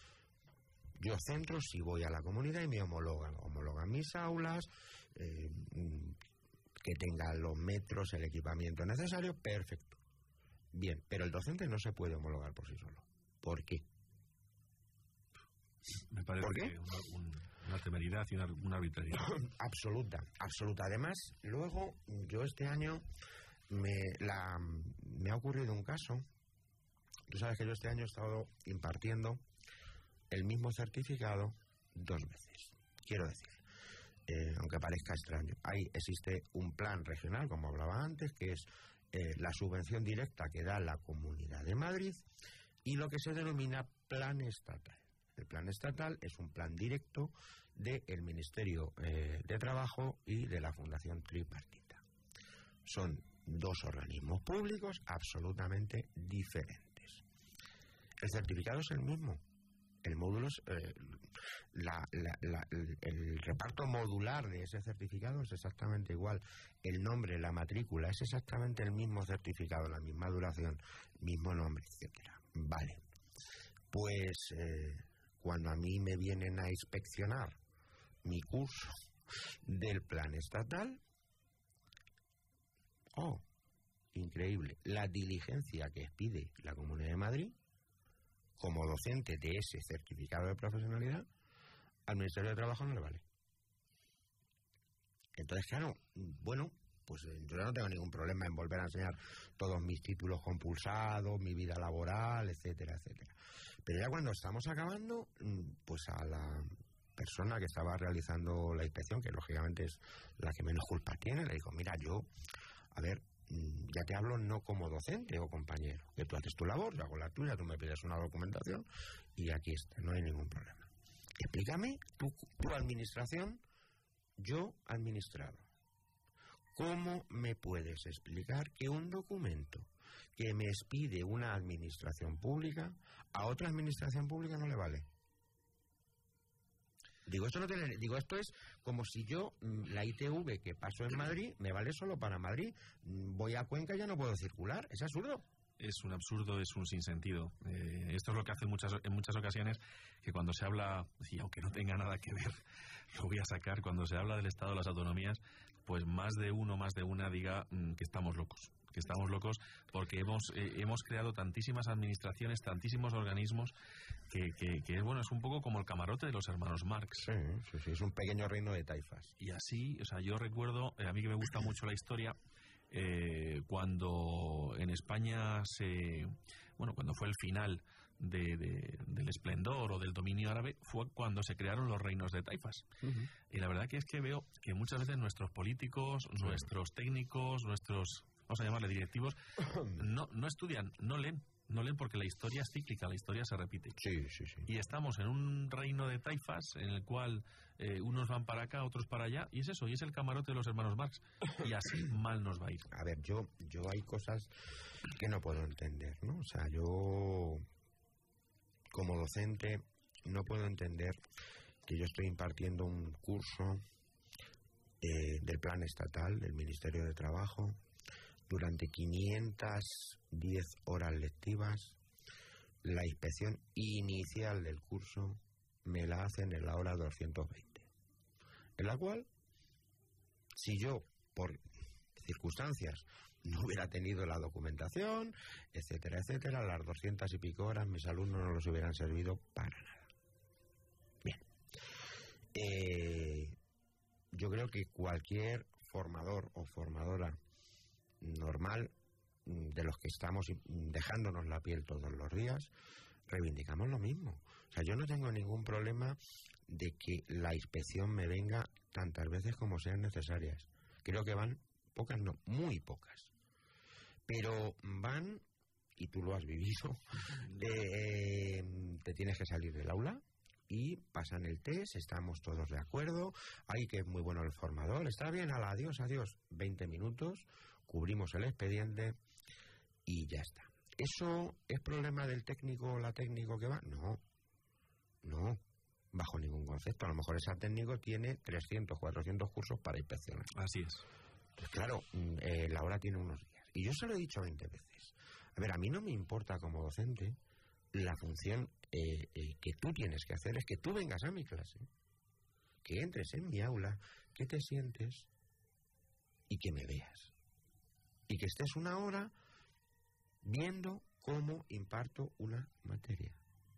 yo centro si voy a la comunidad y me homologan. Homologan mis aulas, eh, que tenga los metros, el equipamiento necesario, perfecto. Bien, pero el docente no se puede homologar por sí solo. ¿Por qué? Me parece ¿Por qué? Que una, un, una temeridad y una, una arbitrariedad. Absoluta, absoluta. Además, luego, yo este año me, la, me ha ocurrido un caso. Tú sabes que yo este año he estado impartiendo el mismo certificado dos veces. Quiero decir, eh, aunque parezca extraño. Ahí existe un plan regional, como hablaba antes, que es eh, la subvención directa que da la Comunidad de Madrid, y lo que se denomina plan estatal. El plan estatal es un plan directo del Ministerio eh, de Trabajo y de la Fundación Tripartita. Son dos organismos públicos absolutamente diferentes. El certificado es el mismo. El módulo es, eh, la, la, la, el reparto modular de ese certificado es exactamente igual. El nombre, la matrícula, es exactamente el mismo certificado, la misma duración, mismo nombre, etcétera. Vale. Pues eh, cuando a mí me vienen a inspeccionar mi curso del plan estatal, oh, increíble, la diligencia que pide la Comunidad de Madrid como docente de ese certificado de profesionalidad, al Ministerio de Trabajo no le vale. Entonces, claro, bueno, pues yo no tengo ningún problema en volver a enseñar todos mis títulos compulsados, mi vida laboral, etcétera, etcétera. Pero ya cuando estamos acabando, pues a la persona que estaba realizando la inspección, que lógicamente es la que menos culpa tiene, le digo, mira, yo, a ver, ya te hablo no como docente o compañero, que tú haces tu labor, yo hago la tuya, tú me pides una documentación y aquí está, no hay ningún problema. Explícame, tu, tu administración, yo administrado. ¿Cómo me puedes explicar que un documento que me expide una administración pública a otra administración pública no le vale? Digo, esto no tiene, digo, esto es como si yo, la I T V que paso en Madrid, me vale solo para Madrid. Voy a Cuenca y ya no puedo circular. Es absurdo. Es un absurdo, es un sinsentido. Eh, esto es lo que hace muchas, en muchas ocasiones, que cuando se habla, y aunque no tenga nada que ver, lo voy a sacar, cuando se habla del Estado de las autonomías, pues más de uno, más de una diga mmm, que estamos locos. que estamos locos porque hemos eh, hemos creado tantísimas administraciones, tantísimos organismos que, que, que es bueno, es un poco como el camarote de los hermanos Marx. Sí, sí, sí, es un pequeño reino de taifas. Y así, o sea, yo recuerdo, eh, a mí que me gusta mucho la historia, eh, cuando en España se, bueno, cuando fue el final de, de, del esplendor o del dominio árabe, fue cuando se crearon los reinos de taifas. Uh-huh. Y la verdad que es que veo que muchas veces nuestros políticos, uh-huh. nuestros técnicos, nuestros, vamos a llamarle directivos, no, no estudian, no leen, no leen porque la historia es cíclica, la historia se repite. Sí, sí, sí. Y estamos en un reino de taifas en el cual eh, unos van para acá, otros para allá, y es eso, y es el camarote de los hermanos Marx. Y así mal nos va a ir. A ver, yo, yo hay cosas que no puedo entender, ¿no? O sea, yo como docente no puedo entender que yo estoy impartiendo un curso eh, del plan estatal del Ministerio de Trabajo durante quinientas diez horas lectivas. La inspección inicial del curso me la hacen en la hora doscientos veinte, en la cual, si yo, por circunstancias, no hubiera tenido la documentación, etcétera, etcétera, las doscientas y pico horas mis alumnos no los hubieran servido para nada. Bien. Eh, yo creo que cualquier formador o formadora normal, de los que estamos dejándonos la piel todos los días, reivindicamos lo mismo. O sea, yo no tengo ningún problema de que la inspección me venga tantas veces como sean necesarias. Creo que van pocas, no, muy pocas. Pero van, y tú lo has vivido, de, eh, te tienes que salir del aula y pasan el test, estamos todos de acuerdo, ay, que es muy bueno el formador, está bien, ala, adiós, adiós, veinte minutos, cubrimos el expediente y ya está. ¿Eso es problema del técnico o la técnico que va? No, no, bajo ningún concepto. A lo mejor ese técnico tiene trescientos, cuatrocientos cursos para inspeccionar. Así es. Pues claro, eh, la hora tiene unos días. Y yo se lo he dicho veinte veces. A ver, a mí no me importa como docente la función eh, eh, que tú tienes que hacer, es que tú vengas a mi clase, que entres en mi aula, que te sientes y que me veas. Y que estés una hora viendo cómo imparto una materia.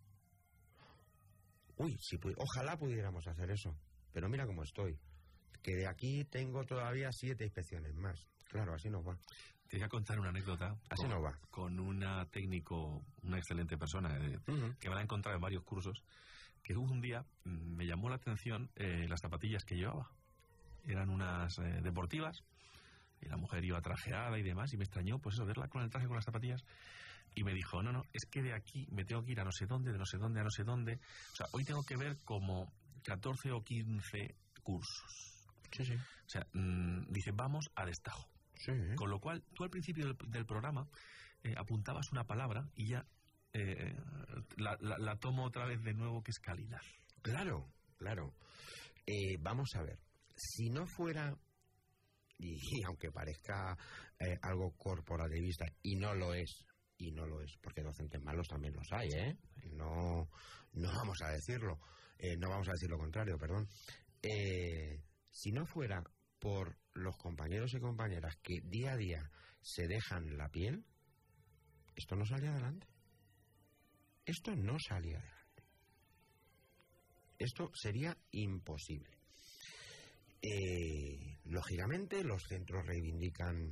Uy, si pu- ojalá pudiéramos hacer eso, pero mira cómo estoy, que de aquí tengo todavía siete inspecciones más. Claro, así nos va. Te voy a contar una anécdota. Así con, nos va. Con una técnico, una excelente persona, eh, uh-huh. que me la he encontrado en varios cursos, que un día mmm, me llamó la atención eh, las zapatillas que llevaba. eran unas eh, deportivas, y la mujer iba trajeada y demás, y me extrañó, pues eso, verla con el traje, con las zapatillas, y me dijo, no, no, es que de aquí me tengo que ir a no sé dónde, de no sé dónde, a no sé dónde. O sea, hoy tengo que ver como catorce o quince cursos. Sí, sí. O sea, mmm, dice, vamos a destajo. Sí. Con lo cual, tú al principio del, del programa eh, apuntabas una palabra y ya eh, la, la, la tomo otra vez de nuevo, que es calidad. Claro, claro. Eh, vamos a ver, si no fuera, y, y aunque parezca eh, algo corporativista, y no lo es, y no lo es, porque docentes malos también los hay, ¿eh? No, no vamos a decirlo, eh, no vamos a decir lo contrario, perdón. Eh, si no fuera por los compañeros y compañeras que día a día se dejan la piel, esto no salía adelante. Esto no salía adelante. Esto sería imposible. Eh, lógicamente, los centros reivindican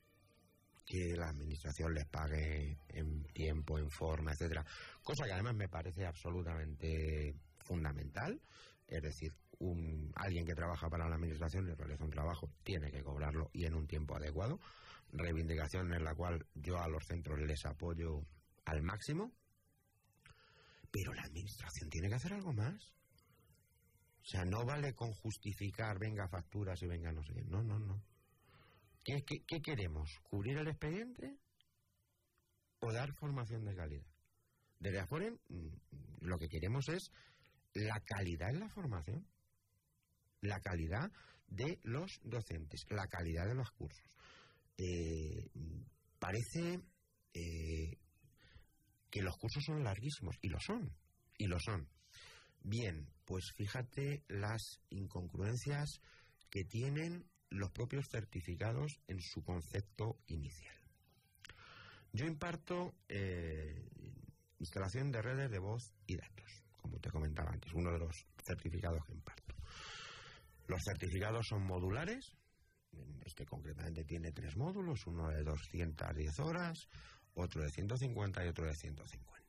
que la administración les pague en tiempo, en forma, etcétera, cosa que además me parece absolutamente fundamental. Es decir, un, alguien que trabaja para la administración y realiza un trabajo tiene que cobrarlo y en un tiempo adecuado. Reivindicación en la cual yo a los centros les apoyo al máximo, pero la administración tiene que hacer algo más. O sea, no vale con justificar, venga facturas y venga no sé qué. No, no, no. ¿Qué, qué, qué queremos? ¿Cubrir el expediente o dar formación de calidad? Desde afuera, lo que queremos es la calidad en la formación, la calidad de los docentes, la calidad de los cursos. Eh, parece eh, que los cursos son larguísimos, y lo son, y lo son. Bien, pues fíjate las incongruencias que tienen los propios certificados en su concepto inicial. Yo imparto eh, instalación de redes de voz y datos, como te comentaba antes, uno de los certificados que imparto. Los certificados son modulares, este concretamente tiene tres módulos, uno de doscientas diez horas, otro de ciento cincuenta y otro de ciento cincuenta.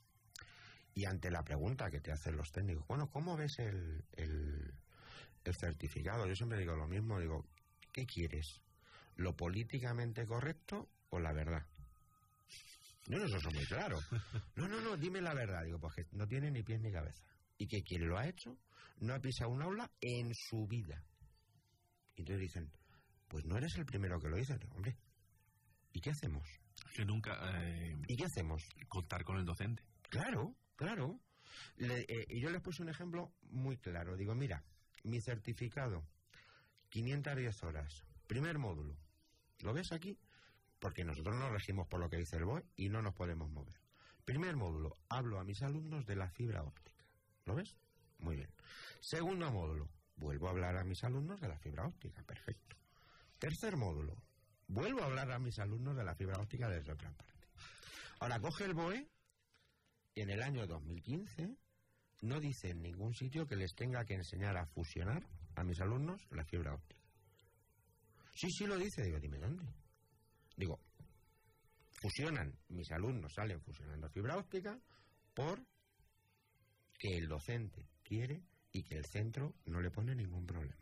Y ante la pregunta que te hacen los técnicos, bueno, ¿cómo ves el, el, el certificado? Yo siempre digo lo mismo, digo, ¿qué quieres? ¿Lo políticamente correcto o la verdad? No, no, eso es muy claro. No, no, no, dime la verdad. Digo, pues que no tiene ni pies ni cabeza. Y que quien lo ha hecho no ha pisado un aula en su vida. Y entonces dicen, pues no eres el primero que lo dice. Hombre, ¿y qué hacemos? Que nunca... Eh, ¿Y qué hacemos? Contar con el docente. Claro, claro. Le, eh, y yo les puse un ejemplo muy claro. Digo, mira, mi certificado, quinientas diez horas, primer módulo. ¿Lo ves aquí? Porque nosotros nos regimos por lo que dice el B O E y no nos podemos mover. Primer módulo, hablo a mis alumnos de la fibra óptica. ¿Lo ves? Muy bien. Segundo módulo, vuelvo a hablar a mis alumnos de la fibra óptica. Perfecto. Tercer módulo, vuelvo a hablar a mis alumnos de la fibra óptica desde otra parte. Ahora, coge el B O E y en el año dos mil quince no dice en ningún sitio que les tenga que enseñar a fusionar a mis alumnos la fibra óptica. Sí, sí lo dice. Digo, dime dónde. Digo, fusionan, mis alumnos salen fusionando fibra óptica porque el docente quiere y que el centro no le pone ningún problema.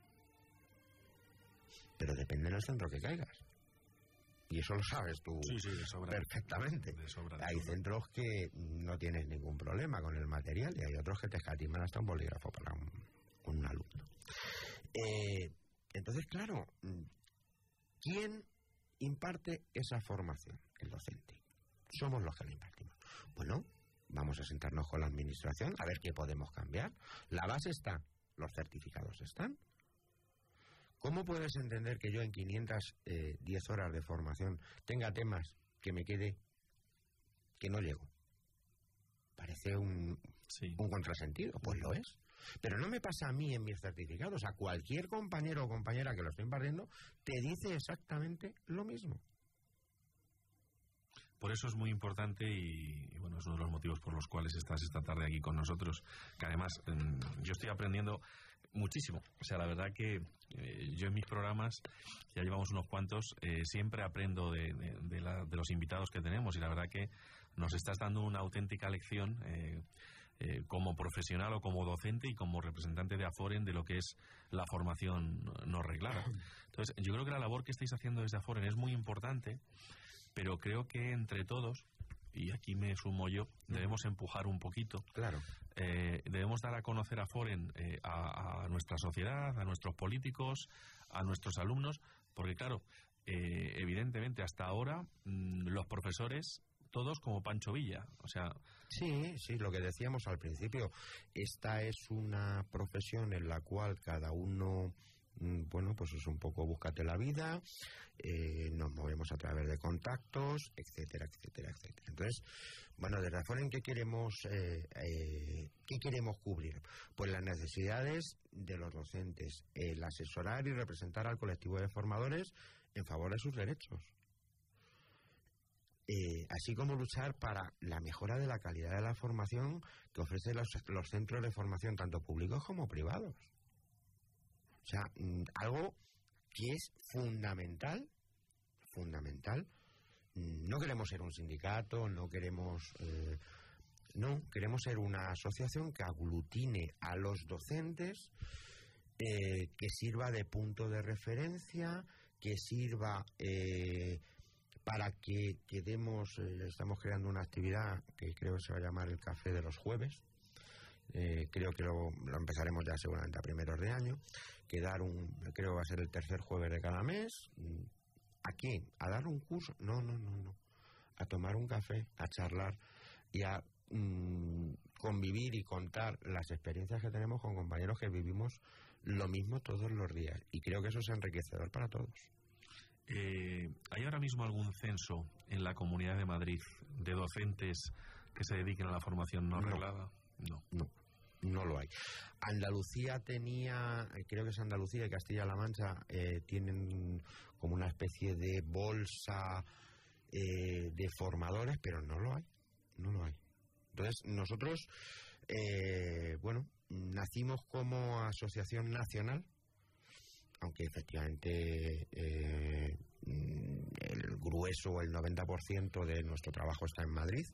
Pero depende del centro que caigas. Y eso lo sabes tú sí, sí, de sobra, perfectamente. De sobra, de hay sobra. centros que no tienes ningún problema con el material y hay otros que te escatiman hasta un bolígrafo para un, un alumno. Eh, entonces, claro, ¿quién imparte esa formación? El docente. Somos los que la impartimos. Bueno, vamos a sentarnos con la administración a ver qué podemos cambiar. La base está, los certificados están. ¿Cómo puedes entender que yo en quinientas diez horas de formación tenga temas que me quede que no llego? Parece un, sí. un contrasentido. Pues lo es. Pero no me pasa a mí en mis certificados. A cualquier compañero o compañera que lo esté impartiendo te dice exactamente lo mismo. Por eso es muy importante y, y bueno, es uno de los motivos por los cuales estás esta tarde aquí con nosotros, que además eh, yo estoy aprendiendo muchísimo. O sea, la verdad que eh, yo en mis programas, ya llevamos unos cuantos, eh, siempre aprendo de, de, de, la, de los invitados que tenemos y la verdad que nos estás dando una auténtica lección. Eh, eh, como profesional o como docente y como representante de Aforen de lo que es la formación no reglada. Entonces, yo creo que la labor que estáis haciendo desde Aforen es muy importante, pero creo que entre todos, y aquí me sumo yo, debemos empujar un poquito. Claro. Eh, debemos dar a conocer a Aforen eh, a, a nuestra sociedad, a nuestros políticos, a nuestros alumnos, porque claro, eh, evidentemente hasta ahora mmm, los profesores todos como Pancho Villa, o sea... Sí, sí, lo que decíamos al principio, esta es una profesión en la cual cada uno, bueno, pues es un poco búscate la vida, eh, nos movemos a través de contactos, etcétera, etcétera, etcétera. Entonces, bueno, desde Aforen, ¿qué queremos, eh, eh, ¿qué queremos cubrir? Pues las necesidades de los docentes, el asesorar y representar al colectivo de formadores en favor de sus derechos. Eh, así como luchar para la mejora de la calidad de la formación que ofrecen los, los centros de formación, tanto públicos como privados. O sea, mm, algo que es fundamental, fundamental. Mm, no queremos ser un sindicato, no queremos... Eh, no, queremos ser una asociación que aglutine a los docentes, eh, que sirva de punto de referencia, que sirva... Eh, para que, que demos, eh, estamos creando una actividad que creo que se va a llamar el Café de los Jueves, eh, creo que lo, lo empezaremos ya seguramente a primeros de año, que dar un, creo que va a ser el tercer jueves de cada mes. ¿A qué? ¿A dar un curso? No, no, no, no, a tomar un café, a charlar y a mmm, convivir y contar las experiencias que tenemos con compañeros que vivimos lo mismo todos los días, y creo que eso es enriquecedor para todos. Eh, ¿Hay ahora mismo algún censo en la Comunidad de Madrid de docentes que se dediquen a la formación no reglada? No, no, no lo hay. Andalucía tenía, creo que es Andalucía y Castilla-La Mancha, eh, tienen como una especie de bolsa eh, de formadores, pero no lo hay, no lo hay. Entonces, nosotros, eh, bueno, nacimos como asociación nacional, aunque efectivamente eh, el grueso, el noventa por ciento de nuestro trabajo está en Madrid.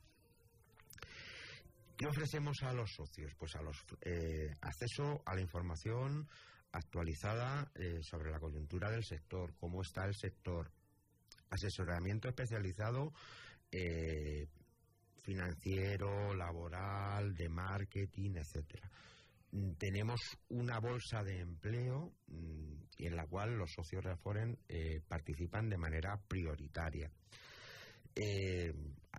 ¿Qué ofrecemos a los socios? Pues a los eh, acceso a la información actualizada eh, sobre la coyuntura del sector, cómo está el sector, asesoramiento especializado eh, financiero, laboral, de marketing, etcétera. Tenemos una bolsa de empleo mmm, en la cual los socios de Aforen eh, participan de manera prioritaria. Eh,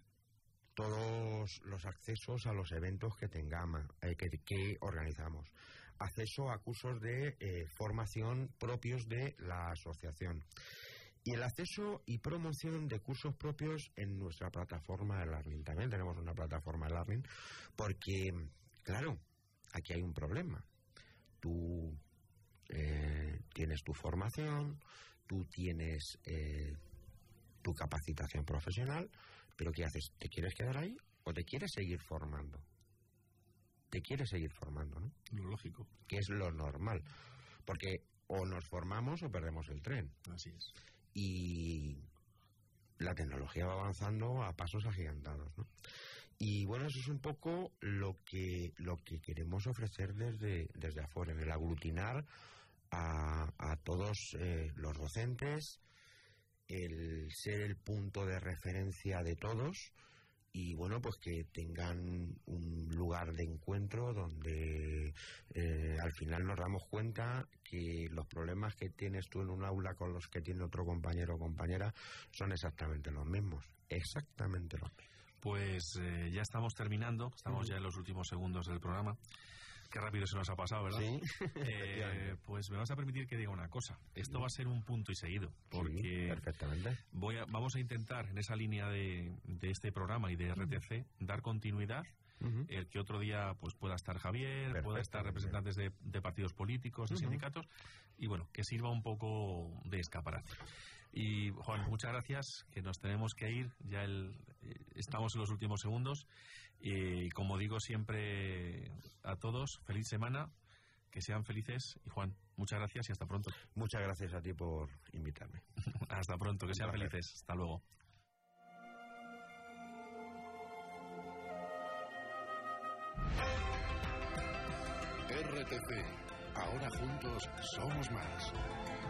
todos los accesos a los eventos que tengamos, eh, que, que organizamos. Acceso a cursos de eh, formación propios de la asociación. Y el acceso y promoción de cursos propios en nuestra plataforma de Learning. También tenemos una plataforma de Learning porque, claro, aquí hay un problema. Tú eh, tienes tu formación, tú tienes eh, tu capacitación profesional, pero ¿qué haces? ¿Te quieres quedar ahí o te quieres seguir formando? Te quieres seguir formando, ¿no? Lo lógico. Que es lo normal. Porque o nos formamos o perdemos el tren. Así es. Y la tecnología va avanzando a pasos agigantados, ¿no? Y bueno, eso es un poco lo que lo que queremos ofrecer desde, desde Aforen, el aglutinar a, a todos eh, los docentes, el ser el punto de referencia de todos y bueno, pues que tengan un lugar de encuentro donde eh, al final nos damos cuenta que los problemas que tienes tú en un aula con los que tiene otro compañero o compañera son exactamente los mismos, exactamente los mismos. Pues eh, ya estamos terminando, estamos ya en los últimos segundos del programa. Qué rápido se nos ha pasado, ¿verdad? Sí. Eh, pues me vas a permitir que diga una cosa. Esto va a ser un punto y seguido, porque sí, perfectamente. Voy a, vamos a intentar en esa línea de, de este programa y de R T C uh-huh. dar continuidad. Uh-huh. El que otro día pues pueda estar Javier, pueda estar representantes de, de partidos políticos, de uh-huh. sindicatos, y bueno, que sirva un poco de escaparate. Y Juan, muchas gracias, que nos tenemos que ir, ya el, eh, estamos en los últimos segundos y como digo siempre a todos, feliz semana, que sean felices y Juan, muchas gracias y hasta pronto. Muchas gracias a ti por invitarme. Hasta pronto, que sean felices, hasta luego. R T C. Ahora juntos somos más.